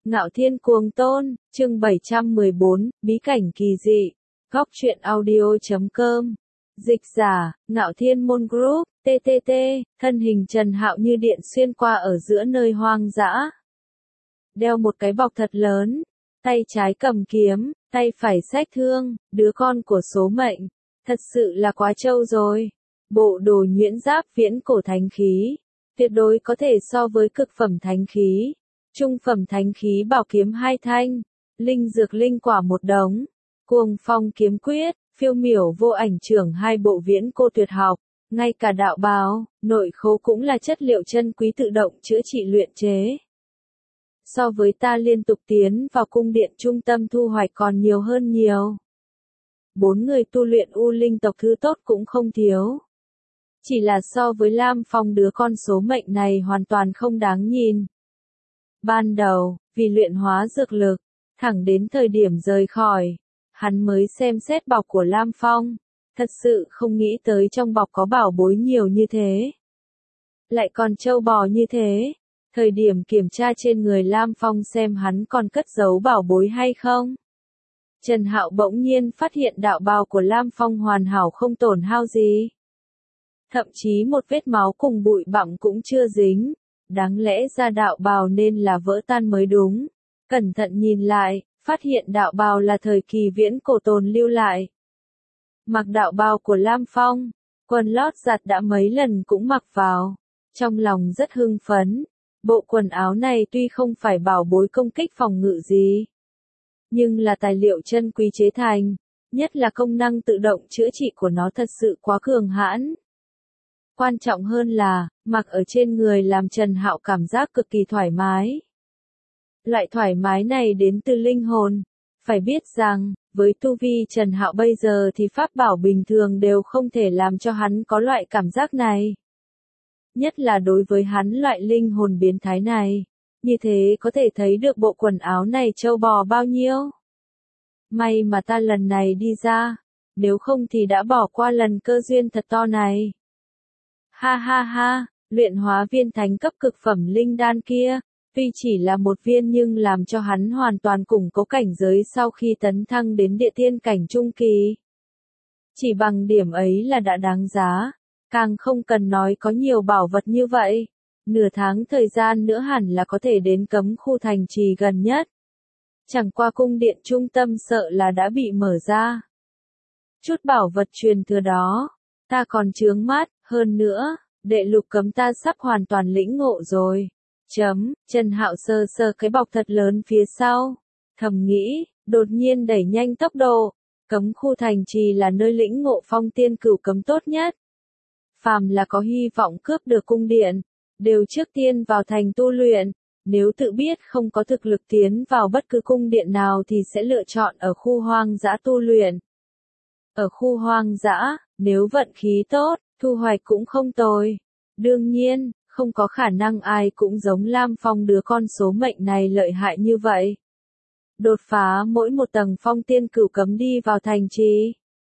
Ngạo Thiên Cuồng Tôn, chương 714, Bí cảnh kỳ dị. Góc truyện audio.com. Dịch giả, Ngạo Thiên Môn Group, TTT, thân hình Trần Hạo như điện xuyên qua ở giữa nơi hoang dã. Đeo một cái bọc thật lớn, tay trái cầm kiếm, tay phải xách thương, đứa con của số mệnh. Thật sự là quá trâu rồi. Bộ đồ nhuyễn giáp viễn cổ thánh khí. Tuyệt đối có thể so với cực phẩm thánh khí. Trung phẩm thánh khí bảo kiếm 2 thanh, linh dược linh quả 1 đống, cuồng phong kiếm quyết, phiêu miểu vô ảnh trưởng 2 bộ viễn cổ tuyệt học, ngay cả đạo bào, nội khố cũng là chất liệu chân quý tự động chữa trị luyện chế. So với ta liên tục tiến vào cung điện trung tâm thu hoạch còn nhiều hơn nhiều. 4 người tu luyện U Linh tộc thứ tốt cũng không thiếu. Chỉ là so với Lam Phong đứa con số mệnh này hoàn toàn không đáng nhìn. Ban đầu, vì luyện hóa dược lực, thẳng đến thời điểm rời khỏi, hắn mới xem xét bọc của Lam Phong, thật sự không nghĩ tới trong bọc có bảo bối nhiều như thế. Lại còn trâu bò như thế, thời điểm kiểm tra trên người Lam Phong xem hắn còn cất giấu bảo bối hay không. Trần Hạo bỗng nhiên phát hiện đạo bào của Lam Phong hoàn hảo không tổn hao gì. Thậm chí một vết máu cùng bụi bặm cũng chưa dính. Đáng lẽ ra đạo bào nên là vỡ tan mới đúng. Cẩn thận nhìn lại, phát hiện đạo bào là thời kỳ viễn cổ tồn lưu lại. Mặc đạo bào của Lam Phong, quần lót giặt đã mấy lần cũng mặc vào. Trong lòng rất hưng phấn. Bộ quần áo này tuy không phải bảo bối công kích phòng ngự gì, nhưng là tài liệu chân quý chế thành, nhất là công năng tự động chữa trị của nó thật sự quá cường hãn. Quan trọng hơn là, mặc ở trên người làm Trần Hạo cảm giác cực kỳ thoải mái. Loại thoải mái này đến từ linh hồn. Phải biết rằng, với tu vi Trần Hạo bây giờ thì pháp bảo bình thường đều không thể làm cho hắn có loại cảm giác này. Nhất là đối với hắn loại linh hồn biến thái này. Như thế có thể thấy được bộ quần áo này trâu bò bao nhiêu. May mà ta lần này đi ra, nếu không thì đã bỏ qua lần cơ duyên thật to này. Ha ha ha, luyện hóa viên thánh cấp cực phẩm linh đan kia, tuy chỉ là một viên nhưng làm cho hắn hoàn toàn củng cố cảnh giới sau khi tấn thăng đến địa thiên cảnh trung kỳ. Chỉ bằng điểm ấy là đã đáng giá, càng không cần nói có nhiều bảo vật như vậy. Nửa tháng thời gian nữa hẳn là có thể đến cấm khu thành trì gần nhất. Chẳng qua cung điện trung tâm sợ là đã bị mở ra. Chút bảo vật truyền thừa đó, ta còn chướng mắt. Hơn nữa, đệ lục cấm ta sắp hoàn toàn lĩnh ngộ rồi. Trần Hạo sơ sơ cái bọc thật lớn phía sau. Thầm nghĩ, đột nhiên đẩy nhanh tốc độ. Cấm khu thành trì là nơi lĩnh ngộ phong tiên cửu cấm tốt nhất. Phàm là có hy vọng cướp được cung điện, đều trước tiên vào thành tu luyện. Nếu tự biết không có thực lực tiến vào bất cứ cung điện nào thì sẽ lựa chọn ở khu hoang dã tu luyện. Ở khu hoang dã, nếu vận khí tốt, thu hoạch cũng không tồi. Đương nhiên, không có khả năng ai cũng giống Lam Phong đứa con số mệnh này lợi hại như vậy. Đột phá mỗi một tầng phong tiên cửu cấm đi vào thành trì.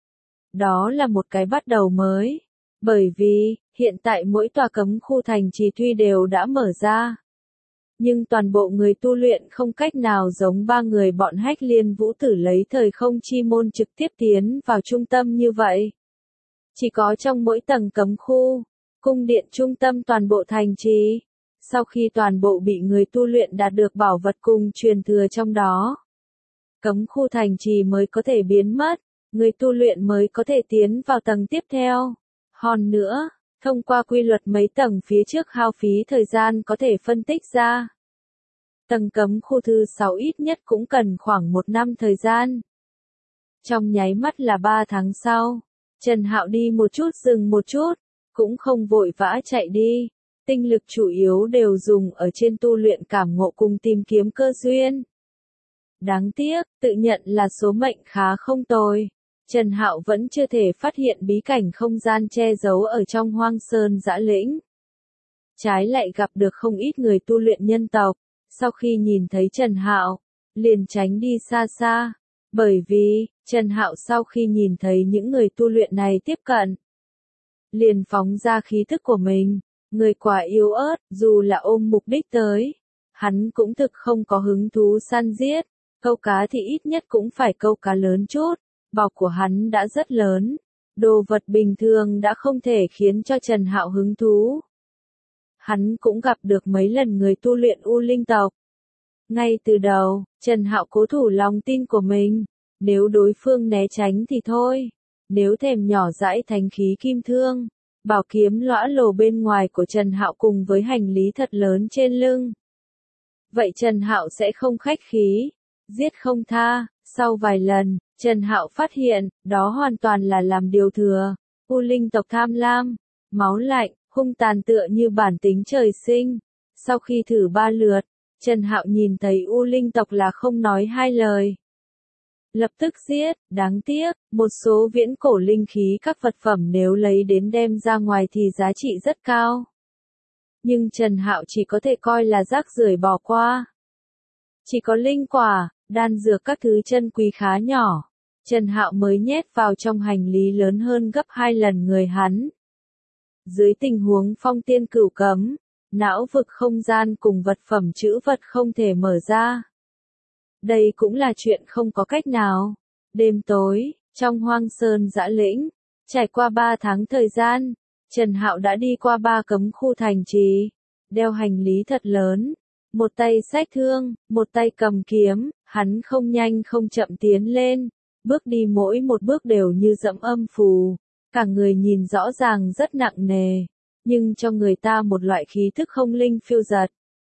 Đó là một cái bắt đầu mới. Bởi vì, hiện tại mỗi tòa cấm khu thành trì tuy đều đã mở ra. Nhưng toàn bộ người tu luyện không cách nào giống 3 người bọn Hách Liên Vũ Tử lấy thời không chi môn trực tiếp tiến vào trung tâm như vậy. Chỉ có trong mỗi tầng cấm khu, cung điện trung tâm toàn bộ thành trì, sau khi toàn bộ bị người tu luyện đạt được bảo vật cùng truyền thừa trong đó, cấm khu thành trì mới có thể biến mất, người tu luyện mới có thể tiến vào tầng tiếp theo. Hơn nữa, thông qua quy luật mấy tầng phía trước hao phí thời gian có thể phân tích ra. Tầng cấm khu thứ 6 ít nhất cũng cần khoảng 1 năm thời gian. Trong nháy mắt là 3 tháng sau. Trần Hạo đi một chút dừng một chút, cũng không vội vã chạy đi, tinh lực chủ yếu đều dùng ở trên tu luyện cảm ngộ cùng tìm kiếm cơ duyên. Đáng tiếc, tự nhận là số mệnh khá không tồi, Trần Hạo vẫn chưa thể phát hiện bí cảnh không gian che giấu ở trong hoang sơn dã lĩnh. Trái lại gặp được không ít người tu luyện nhân tộc, sau khi nhìn thấy Trần Hạo, liền tránh đi xa xa. Bởi vì, Trần Hạo sau khi nhìn thấy những người tu luyện này tiếp cận, liền phóng ra khí thức của mình, người quả yếu ớt, dù là ôm mục đích tới, Hắn cũng thực không có hứng thú săn giết, câu cá thì ít nhất cũng phải câu cá lớn chút, bọc của hắn đã rất lớn, đồ vật bình thường đã không thể khiến cho Trần Hạo hứng thú. Hắn cũng gặp được mấy lần người tu luyện U Linh tộc. Ngay từ đầu, Trần Hạo cố thủ lòng tin của mình, nếu đối phương né tránh thì thôi, nếu thèm nhỏ dãi thánh khí kim thương, bảo kiếm lõa lồ bên ngoài của Trần Hạo cùng với hành lý thật lớn trên lưng. Vậy Trần Hạo sẽ không khách khí, giết không tha. Sau vài lần, Trần Hạo phát hiện, đó hoàn toàn là làm điều thừa. U Linh tộc tham lam, máu lạnh, hung tàn tựa như bản tính trời sinh. Sau khi thử 3 lượt, Trần Hạo nhìn thấy U Linh tộc là không nói hai lời. Lập tức giết, đáng tiếc, một số viễn cổ linh khí các vật phẩm nếu lấy đến đem ra ngoài thì giá trị rất cao. Nhưng Trần Hạo chỉ có thể coi là rác rưởi bỏ qua. Chỉ có linh quả, đan dược các thứ chân quý khá nhỏ, Trần Hạo mới nhét vào trong hành lý lớn hơn gấp 2 lần người hắn. Dưới tình huống phong tiên cửu cấm, não vực không gian cùng vật phẩm trữ vật không thể mở ra. Đây cũng là chuyện không có cách nào. Đêm tối, trong hoang sơn dã lĩnh, trải qua 3 tháng thời gian, Trần Hạo đã đi qua 3 cấm khu thành trì, đeo hành lý thật lớn, một tay xách thương, một tay cầm kiếm, hắn không nhanh không chậm tiến lên, bước đi mỗi một bước đều như dẫm âm phù, cả người nhìn rõ ràng rất nặng nề, nhưng cho người ta một loại khí thức không linh phiêu dật.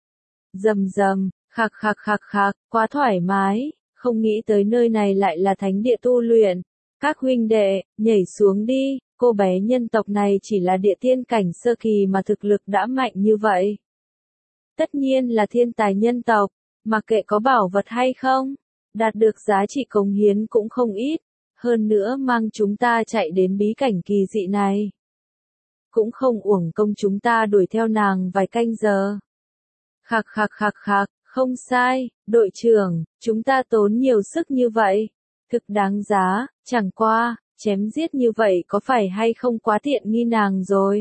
Rầm rầm, khạc khạc khạc khạc, quá thoải mái, không nghĩ tới nơi này lại là thánh địa tu luyện. Các huynh đệ, nhảy xuống đi, cô bé nhân tộc này chỉ là địa tiên cảnh sơ kỳ mà thực lực đã mạnh như vậy. Tất nhiên là thiên tài nhân tộc, mặc kệ có bảo vật hay không, đạt được giá trị cống hiến cũng không ít, hơn nữa mang chúng ta chạy đến bí cảnh kỳ dị này. Cũng không uổng công chúng ta đuổi theo nàng vài canh giờ. Khạc khạc khạc khạc, không sai, đội trưởng, chúng ta tốn nhiều sức như vậy. Thực đáng giá, chẳng qua, chém giết như vậy có phải hay không quá tiện nghi nàng rồi.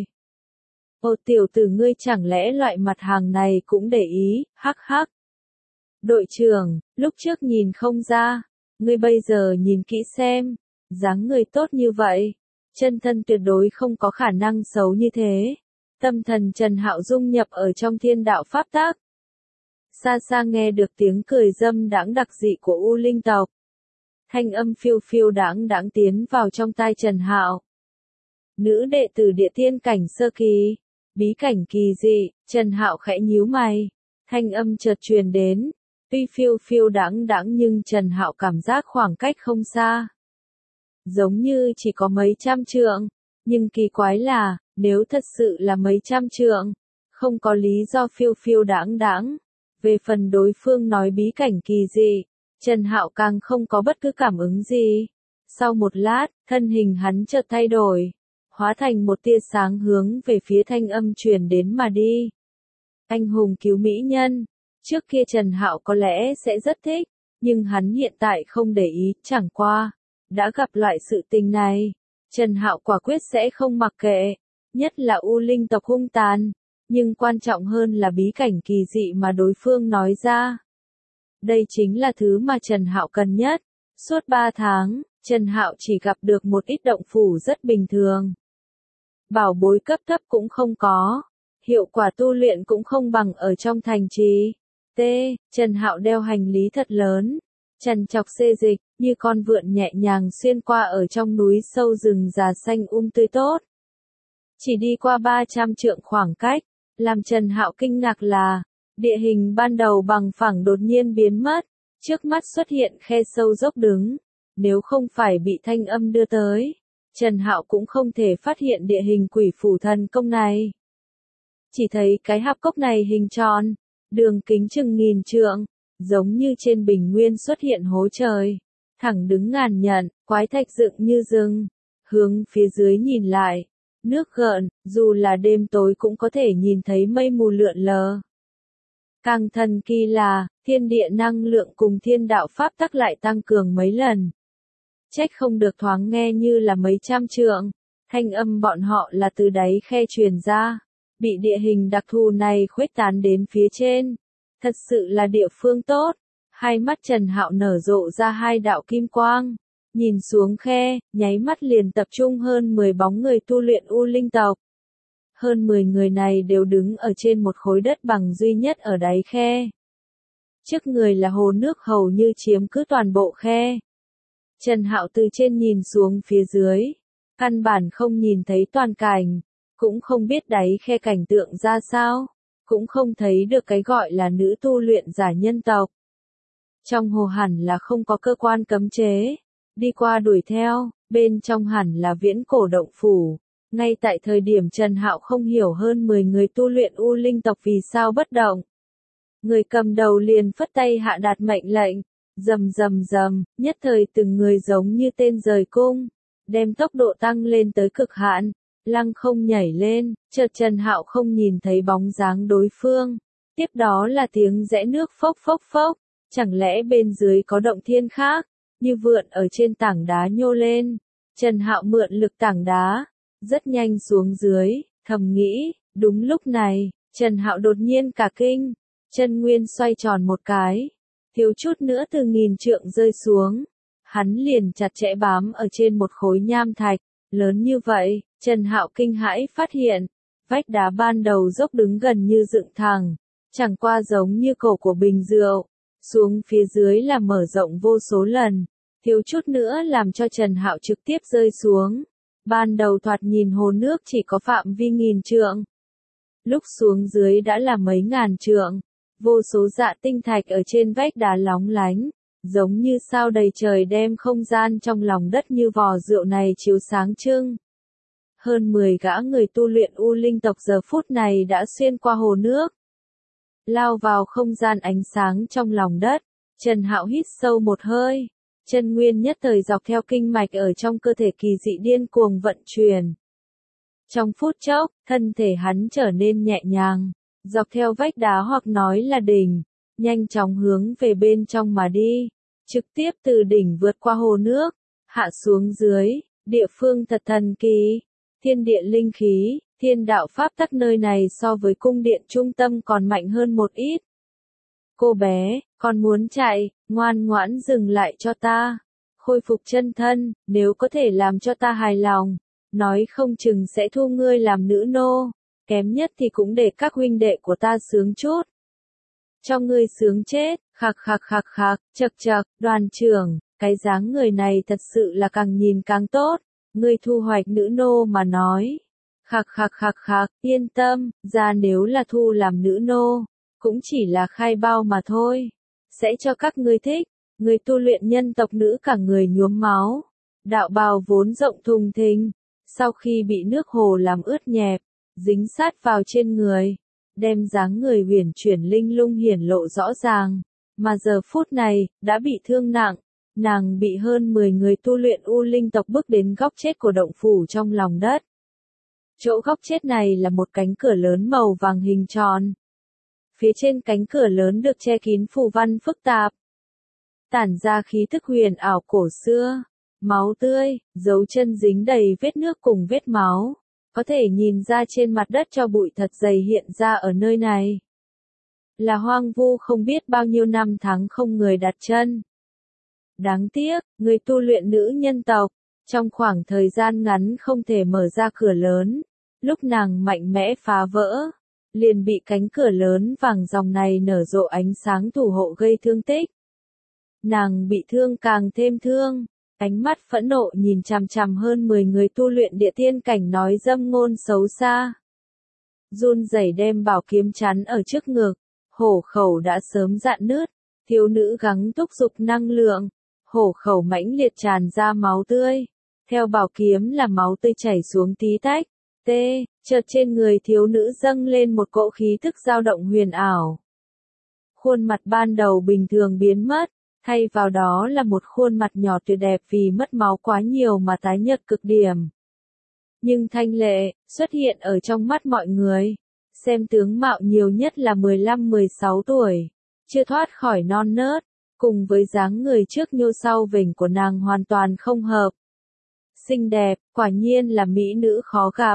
Ô tiểu tử ngươi chẳng lẽ loại mặt hàng này cũng để ý, hắc hắc. Đội trưởng, lúc trước nhìn không ra, ngươi bây giờ nhìn kỹ xem, dáng người tốt như vậy, chân thân tuyệt đối không có khả năng xấu như thế. Tâm thần Trần Hạo dung nhập ở trong thiên đạo pháp tắc. Xa xa nghe được tiếng cười dâm đãng đặc dị của U Linh tộc. Thanh âm phiêu phiêu đãng đãng tiến vào trong tai Trần Hạo. Nữ đệ tử địa tiên cảnh sơ kỳ, bí cảnh kỳ dị, Trần Hạo khẽ nhíu mày. Thanh âm chợt truyền đến, tuy phiêu phiêu đãng đãng nhưng Trần Hạo cảm giác khoảng cách không xa. Giống như chỉ có mấy trăm trượng, nhưng kỳ quái là, nếu thật sự là mấy trăm trượng, không có lý do phiêu phiêu đãng đãng. Về phần đối phương nói bí cảnh kỳ dị, Trần Hạo càng không có bất cứ cảm ứng gì. Sau một lát, thân hình hắn chợt thay đổi, hóa thành một tia sáng hướng về phía thanh âm truyền đến mà đi. Anh hùng cứu mỹ nhân, trước kia Trần Hạo có lẽ sẽ rất thích, nhưng hắn hiện tại không để ý, chẳng qua, đã gặp loại sự tình này, Trần Hạo quả quyết sẽ không mặc kệ, nhất là U Linh tộc hung tàn, nhưng quan trọng hơn là bí cảnh kỳ dị mà đối phương nói ra. Đây chính là thứ mà Trần Hạo cần nhất. Suốt 3 tháng, Trần Hạo chỉ gặp được một ít động phủ rất bình thường. Bảo bối cấp thấp cũng không có, hiệu quả tu luyện cũng không bằng ở trong thành trì. Trần Hạo đeo hành lý thật lớn, trần chọc xê dịch, như con vượn nhẹ nhàng xuyên qua ở trong núi sâu rừng già xanh tươi tốt. Chỉ đi qua 300 trượng khoảng cách, làm Trần Hạo kinh ngạc là, địa hình ban đầu bằng phẳng đột nhiên biến mất, trước mắt xuất hiện khe sâu dốc đứng, nếu không phải bị thanh âm đưa tới, Trần Hạo cũng không thể phát hiện địa hình quỷ phủ thần công này. Chỉ thấy cái hạp cốc này hình tròn, đường kính chừng 1000 trượng, giống như trên bình nguyên xuất hiện hố trời, thẳng đứng ngàn nhận, quái thạch dựng như rừng, hướng phía dưới nhìn lại, nước gợn, dù là đêm tối cũng có thể nhìn thấy mây mù lượn lờ. Càng thần kỳ là, thiên địa năng lượng cùng thiên đạo pháp tắc lại tăng cường mấy lần. Trách không được thoáng nghe như là mấy trăm trượng, thanh âm bọn họ là từ đáy khe truyền ra, bị địa hình đặc thù này khuếch tán đến phía trên. Thật sự là địa phương tốt. Hai mắt Trần Hạo nở rộ ra hai đạo kim quang. Nhìn xuống khe, nháy mắt liền tập trung hơn 10 bóng người tu luyện U Linh tộc. Hơn 10 người này đều đứng ở trên một khối đất bằng duy nhất ở đáy khe. Trước người là hồ nước hầu như chiếm cứ toàn bộ khe. Trần Hạo từ trên nhìn xuống phía dưới. Căn bản không nhìn thấy toàn cảnh. Cũng không biết đáy khe cảnh tượng ra sao. Cũng không thấy được cái gọi là nữ tu luyện giả nhân tộc. Trong hồ hẳn là không có cơ quan cấm chế. Đi qua đuổi theo, bên trong hẳn là viễn cổ động phủ. Ngay tại thời điểm Trần Hạo không hiểu hơn 10 người tu luyện U Linh tộc vì sao bất động. Người cầm đầu liền phất tay hạ đạt mệnh lệnh. Rầm rầm rầm, nhất thời từng người giống như tên rời cung. Đem tốc độ tăng lên tới cực hạn. Lăng không nhảy lên, chợt Trần Hạo không nhìn thấy bóng dáng đối phương. Tiếp đó là tiếng rẽ nước phốc phốc phốc. Chẳng lẽ bên dưới có động thiên khác, như vượn ở trên tảng đá nhô lên. Trần Hạo mượn lực tảng đá, rất nhanh xuống dưới, thầm nghĩ, đúng lúc này, Trần Hạo đột nhiên cả kinh, chân nguyên xoay tròn một cái, thiếu chút nữa từ 1000 trượng rơi xuống. Hắn liền chặt chẽ bám ở trên một khối nham thạch, lớn như vậy, Trần Hạo kinh hãi phát hiện, vách đá ban đầu dốc đứng gần như dựng thẳng, chẳng qua giống như cổ của bình rượu. Xuống phía dưới là mở rộng vô số lần, thiếu chút nữa làm cho Trần Hạo trực tiếp rơi xuống. Ban đầu thoạt nhìn hồ nước chỉ có phạm vi 1000 trượng. Lúc xuống dưới đã là mấy ngàn trượng, vô số dạ tinh thạch ở trên vách đá lóng lánh, giống như sao đầy trời đem không gian trong lòng đất như vò rượu này chiếu sáng trưng. Hơn 10 gã người tu luyện U Linh tộc giờ phút này đã xuyên qua hồ nước. Lao vào không gian ánh sáng trong lòng đất, Trần Hạo hít sâu một hơi, chân nguyên nhất thời dọc theo kinh mạch ở trong cơ thể kỳ dị điên cuồng vận chuyển. Trong phút chốc, thân thể hắn trở nên nhẹ nhàng, dọc theo vách đá hoặc nói là đỉnh, nhanh chóng hướng về bên trong mà đi, trực tiếp từ đỉnh vượt qua hồ nước, hạ xuống dưới, địa phương thật thần kỳ, thiên địa linh khí. Thiên đạo pháp tắc nơi này so với cung điện trung tâm còn mạnh hơn một ít. Cô bé, con muốn chạy, ngoan ngoãn dừng lại cho ta. Khôi phục chân thân, nếu có thể làm cho ta hài lòng, nói không chừng sẽ thu ngươi làm nữ nô, kém nhất thì cũng để các huynh đệ của ta sướng chút. Cho ngươi sướng chết, khạc khạc khạc khạc, chậc chậc, đoàn trưởng, cái dáng người này thật sự là càng nhìn càng tốt, ngươi thu hoạch nữ nô mà nói. Khạc khạc khạc khạc, yên tâm, ra nếu là thu làm nữ nô, cũng chỉ là khai bao mà thôi. Sẽ cho các ngươi thích, người tu luyện nhân tộc nữ cả người nhuốm máu. Đạo bào vốn rộng thùng thình, sau khi bị nước hồ làm ướt nhẹp, dính sát vào trên người, đem dáng người huyền chuyển linh lung hiển lộ rõ ràng. Mà giờ phút này, đã bị thương nặng, nàng bị hơn 10 người tu luyện U Linh tộc bước đến góc chết của động phủ trong lòng đất. Chỗ góc chết này là một cánh cửa lớn màu vàng hình tròn. Phía trên cánh cửa lớn được che kín phù văn phức tạp. Tản ra khí thức huyền ảo cổ xưa. Máu tươi, dấu chân dính đầy vết nước cùng vết máu. Có thể nhìn ra trên mặt đất cho bụi thật dày hiện ra ở nơi này. Là hoang vu không biết bao nhiêu năm tháng không người đặt chân. Đáng tiếc, người tu luyện nữ nhân tộc. Trong khoảng thời gian ngắn không thể mở ra cửa lớn, lúc nàng mạnh mẽ phá vỡ, liền bị cánh cửa lớn vàng ròng này nở rộ ánh sáng thủ hộ gây thương tích. Nàng bị thương càng thêm thương, ánh mắt phẫn nộ nhìn chằm chằm hơn 10 người tu luyện địa tiên cảnh nói dâm ngôn xấu xa. Run rẩy đem bảo kiếm chắn ở trước ngực, hổ khẩu đã sớm rạn nứt, thiếu nữ gắng thúc giục năng lượng, hổ khẩu mãnh liệt tràn ra máu tươi. Theo bảo kiếm là máu tươi chảy xuống tí tách, chợt trên người thiếu nữ dâng lên một cỗ khí thức dao động huyền ảo. Khuôn mặt ban đầu bình thường biến mất, thay vào đó là một khuôn mặt nhỏ tuyệt đẹp vì mất máu quá nhiều mà tái nhợt cực điểm. Nhưng thanh lệ, xuất hiện ở trong mắt mọi người, xem tướng mạo nhiều nhất là 15-16 tuổi, chưa thoát khỏi non nớt, cùng với dáng người trước nhô sau vểnh của nàng hoàn toàn không hợp. Xinh đẹp, quả nhiên là mỹ nữ khó gặp.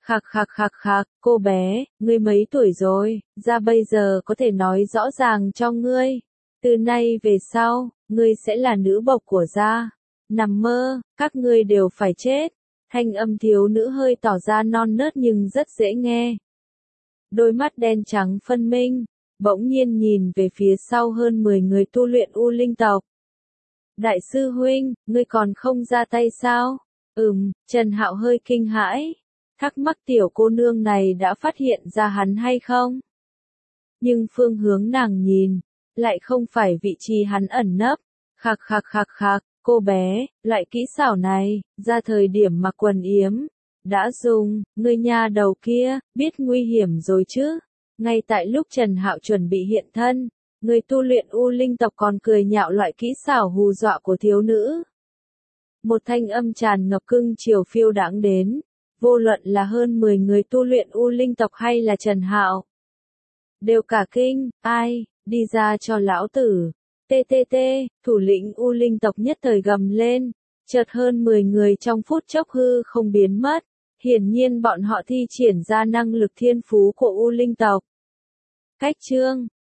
Khạc, cô bé, ngươi mấy tuổi rồi, ra bây giờ có thể nói rõ ràng cho ngươi. Từ nay về sau, ngươi sẽ là nữ bộc của gia. Nằm mơ, các ngươi đều phải chết. Thanh âm thiếu nữ hơi tỏ ra non nớt nhưng rất dễ nghe. Đôi mắt đen trắng phân minh, bỗng nhiên nhìn về phía sau hơn 10 người tu luyện U Linh tộc. Đại sư huynh, ngươi còn không ra tay sao? Trần Hạo hơi kinh hãi. Thắc mắc tiểu cô nương này đã phát hiện ra hắn hay không? Nhưng phương hướng nàng nhìn, lại không phải vị trí hắn ẩn nấp. Khạc, cô bé, loại kỹ xảo này, ra thời điểm mặc quần yếm, đã dùng, ngươi nha đầu kia, biết nguy hiểm rồi chứ. Ngay tại lúc Trần Hạo chuẩn bị hiện thân, người tu luyện U Linh tộc còn cười nhạo loại kỹ xảo hù dọa của thiếu nữ. Một thanh âm tràn ngập cưng chiều phiêu đãng đến, vô luận là hơn 10 người tu luyện U Linh tộc hay là Trần Hạo. Đều cả kinh, ai, đi ra cho lão tử. TTT, thủ lĩnh U Linh tộc nhất thời gầm lên, chợt hơn 10 người trong phút chốc hư không biến mất, hiển nhiên bọn họ thi triển ra năng lực thiên phú của U Linh tộc. Cách chương